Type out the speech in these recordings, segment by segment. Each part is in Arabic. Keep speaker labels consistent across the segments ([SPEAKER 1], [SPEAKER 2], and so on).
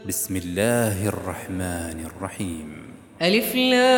[SPEAKER 1] بسم الله الرحمن الرحيم.
[SPEAKER 2] ألف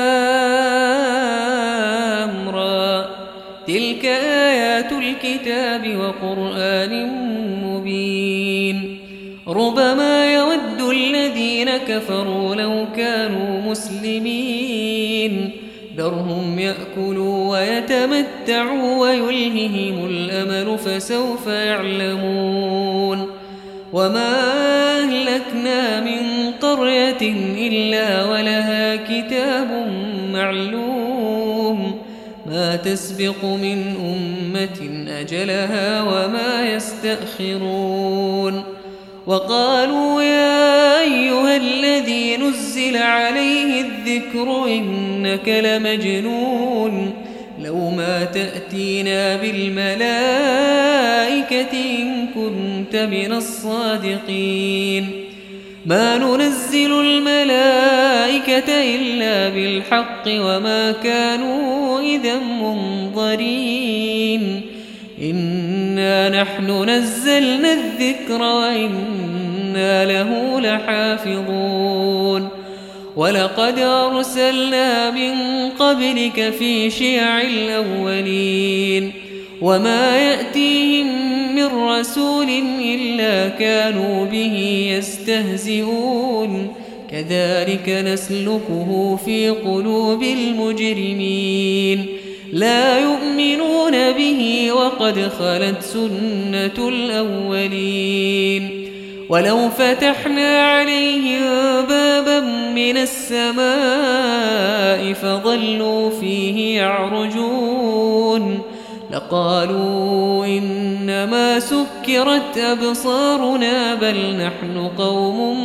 [SPEAKER 2] لام را، تلك آيات الكتاب وقرآن مبين. ربما يود الذين كفروا لو كانوا مسلمين، ذرهم يأكلوا ويتمتعوا ويلههم الأمل فسوف يعلمون. وما أهلكنا من قرية إلا ولها كتاب معلوم، ما تسبق من أمة أجلها وما يستأخرون. وقالوا يا أيها الذي نزل عليه الذكر إنك لمجنون، لو ما تأتينا بالملائكة إن كنت من الصادقين. ما ننزل الملائكة إلا بالحق وما كانوا إذا منظرين. إنا نحن نزلنا الذكر وإنا له لحافظون. ولقد أرسلنا من قبلك في شيع الأولين، وما يأتيهم من رسول إلا كانوا به يستهزئون. كذلك نسلكه في قلوب المجرمين، لا يؤمنون به وقد خلت سنة الأولين. ولو فتحنا عليهم بابا من السماء فظلوا فيه يعرجون لقالوا إنما سكرت أبصارنا بل نحن قوم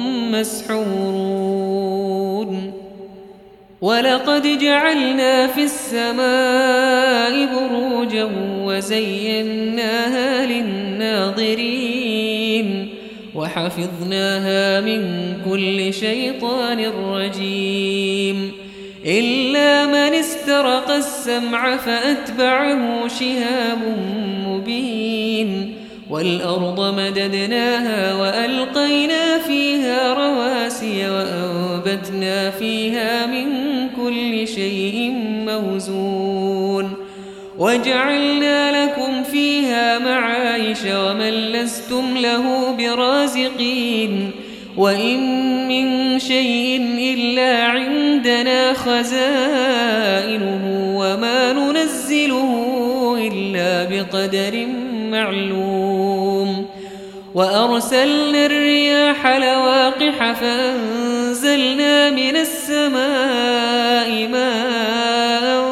[SPEAKER 2] مسحورون. ولقد جعلنا في السماء بروجا وزيناها للناظرين وحفظناها من كل شيطان رجيم، إلا من استرق السمع فأتبعه شهاب مبين. والأرض مددناها وألقينا فيها رواسي وأنبتنا فيها من كل شيء موزون، وجعلنا لكم فيها معايش ومن لستم له برازقين. وإن من شيء إلا عندنا خزائنه وما ننزله إلا بقدر معلوم. وأرسلنا الرياح لواقح فأنزلنا من السماء ماء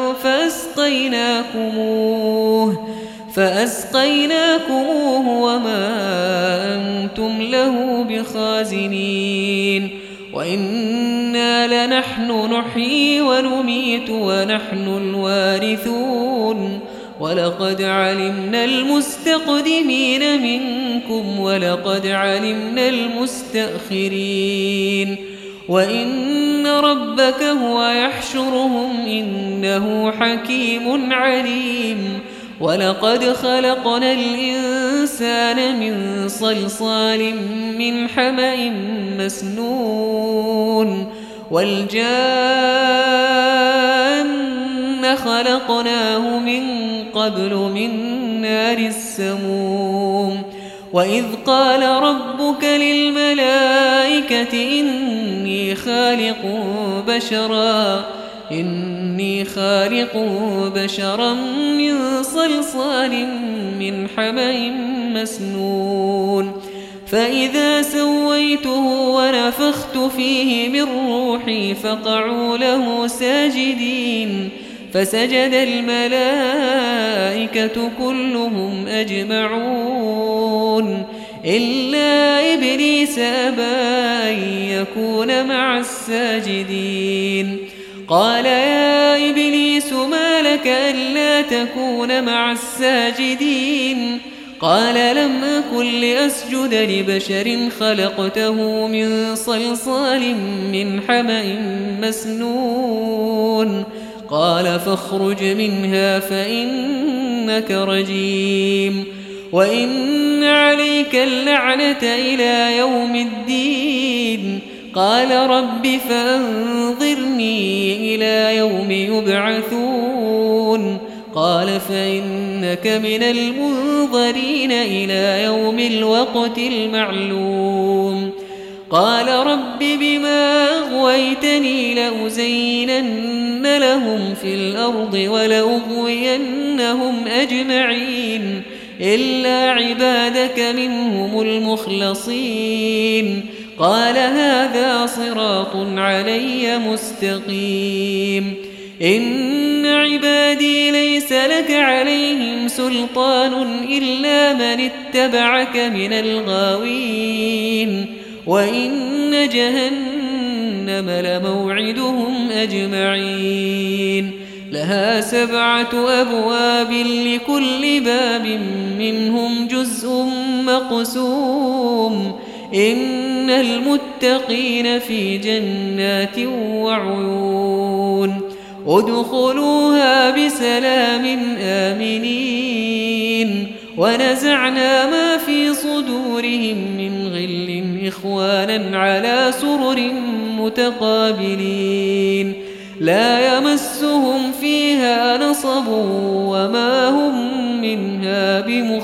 [SPEAKER 2] فأسقيناكموه وما أنتم له بخازنين. وإنا لنحن نحيي ونميت ونحن الوارثون. ولقد علمنا المستقدمين منكم ولقد علمنا المستأخرين. وإن ربك هو يحشرهم إنه حكيم عليم. ولقد خلقنا الإنسان من صلصال من حمأ مسنون. والجان خلقناه من قبل من نار السموم. وإذ قال ربك للملائكة إني خالق بشرا من صلصال من حمأ مسنون. فإذا سويته ونفخت فيه من روحي فقعوا له ساجدين. فسجد الملائكة كلهم أجمعون إلا إبليس أبى أن يكون مع الساجدين. قال يا إبليس ما لك ألا تكون مع الساجدين؟ قال لم أكن لأسجد لبشر خلقته من صلصال من حمأ مسنون. قال فاخرج منها فإنك رجيم وإن عليك اللعنة إلى يوم الدين. شديد قال رب فأنظرني إلى يوم يبعثون قال فإنك من المنظرين إلى يوم الوقت المعلوم قال رب بما أغويتني لأزينن لهم في الأرض ولأغوينهم أجمعين إلا عبادك منهم المخلصين قال هذا صراط علي مستقيم إن عبادي ليس لك عليهم سلطان إلا من اتبعك من الغاوين وإن جهنم لموعدهم أجمعين لها 7 أبواب لكل باب منهم جزء مقسوم إن المتقين في جنات وعيون ادخلوها بسلام آمنين ونزعنا ما في صدورهم من غل إخوانا على سرر متقابلين لا يمسهم فيها نصب وما هم منها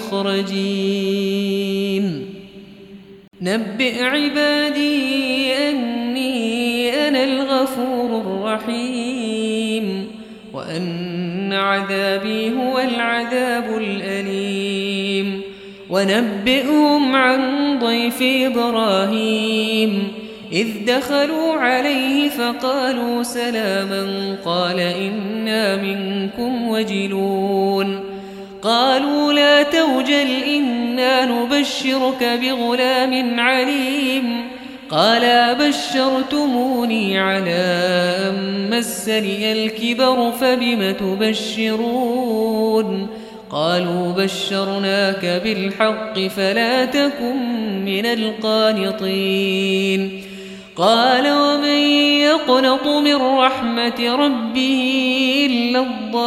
[SPEAKER 2] بمخرجين نبئ عبادي أني أنا الغفور الرحيم وأن عذابي هو العذاب الأليم ونبئهم عن ضيف إبراهيم إذ دخلوا عليه فقالوا سلاما قال إنا منكم وجلون قالوا لا توجل إنا نبشرك بغلام عليم قال بشرتموني على أن مسني الكبر فبم تبشرون قالوا بشرناك بالحق فلا تكن من القانطين قال ومن يقنط من رحمة ربه إلا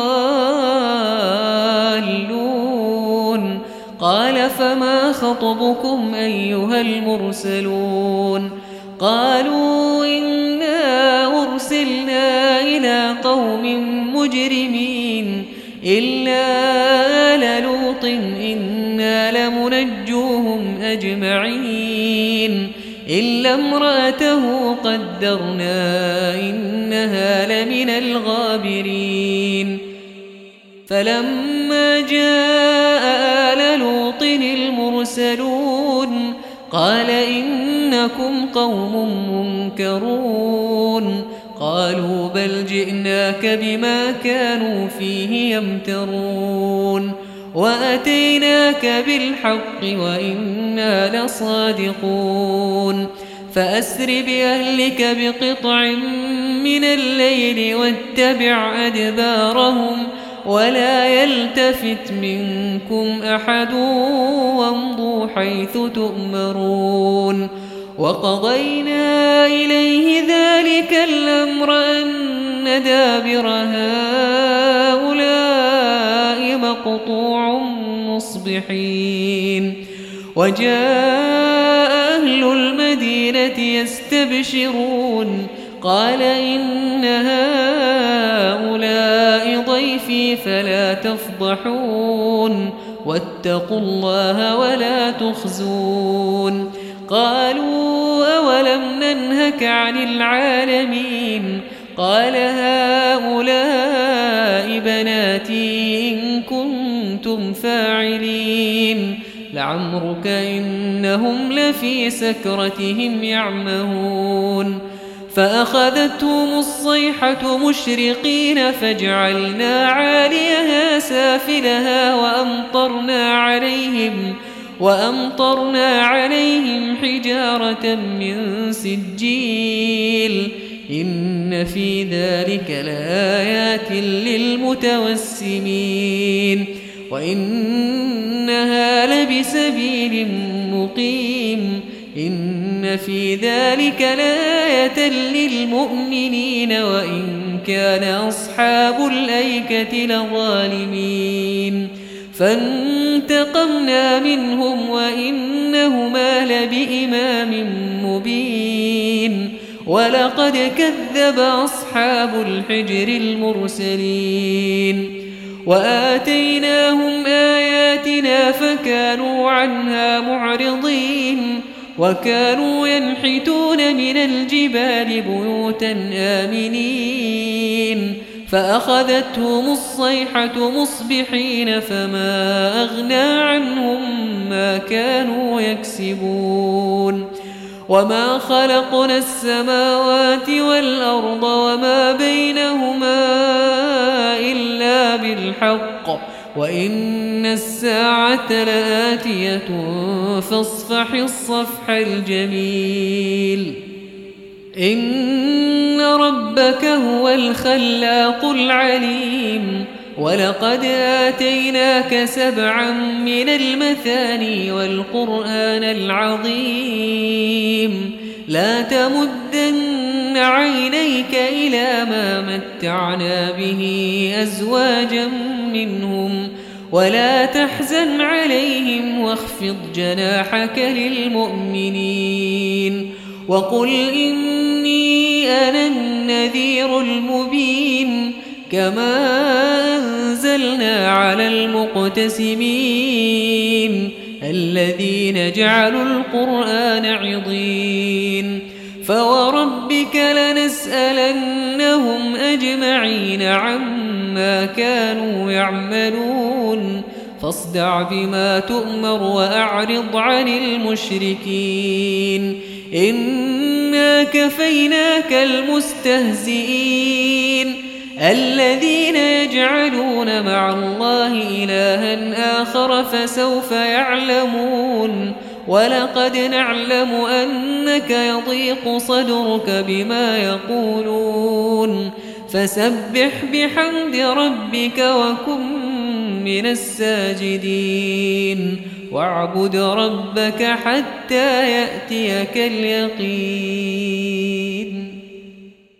[SPEAKER 2] الضالون قال فما خطبكم أيها المرسلون قالوا إنا أرسلنا إلى قوم مجرمين إلا آل لوط إنا لمنجوهم أجمعين إلا امرأته قدرنا إنها لمن الغابرين فلما جاء آل لوط المرسلون قال إنكم قوم منكرون قالوا بل جئناك بما كانوا فيه يمترون وأتيناك بالحق وإنا لصادقون فأسر بأهلك بقطع من الليل واتبع أدبارهم ولا يلتفت منكم أحد وامضوا حيث تؤمرون وقضينا إليه ذلك الأمر أن دابر هؤلاء مقطوع مصبحين وجاء أهل المدينة يستبشرون قال إن هؤلاء ضيفي فلا تفضحون واتقوا الله ولا تخزون قالوا أولم ننهك عن العالمين قال هؤلاء بناتي إن كنتم فاعلين لعمرك إنهم لفي سكرتهم يعمهون فأخذتهم الصيحة مشرقين فجعلنا عاليها سافلها وأمطرنا عليهم حجارة من سجيل إن في ذلك لآيات للمتوسمين وإنها لبسبيل مقيم إن في ذلك لآية للمؤمنين وإن كان أصحاب الأيكة لظالمين فانتقمنا منهم وإنهما لبإمام مبين ولقد كذب أصحاب الحجر المرسلين وآتيناهم آياتنا فكانوا عنها معرضين وكانوا ينحتون من الجبال بيوتا آمنين فأخذتهم الصيحة مصبحين فما أغنى عنهم ما كانوا يكسبون وما خلقنا السماوات والأرض وما بينهما إلا بالحق وإن الساعة لآتية فاصفح الصفح الجميل إن ربك هو الخلاق العليم ولقد آتيناك 7 من المثاني والقرآن العظيم لا تمدن عينيك إلى ما متعنا به أزواجا منهم ولا تحزن عليهم واخفض جناحك للمؤمنين وقل إني أنا النذير المبين كما أنزلنا على المقتسمين الذين جعلوا القرآن عضين فوربك لنسألنهم أجمعين عما كانوا يعملون فاصدع بما تؤمر وأعرض عن المشركين إنا كفيناك المستهزئين الذين يجعلون مع الله إلها آخر فسوف يعلمون ولقد نعلم أنك يضيق صدرك بما يقولون فسبح بحمد ربك وكن من الساجدين واعبد ربك حتى يأتيك اليقين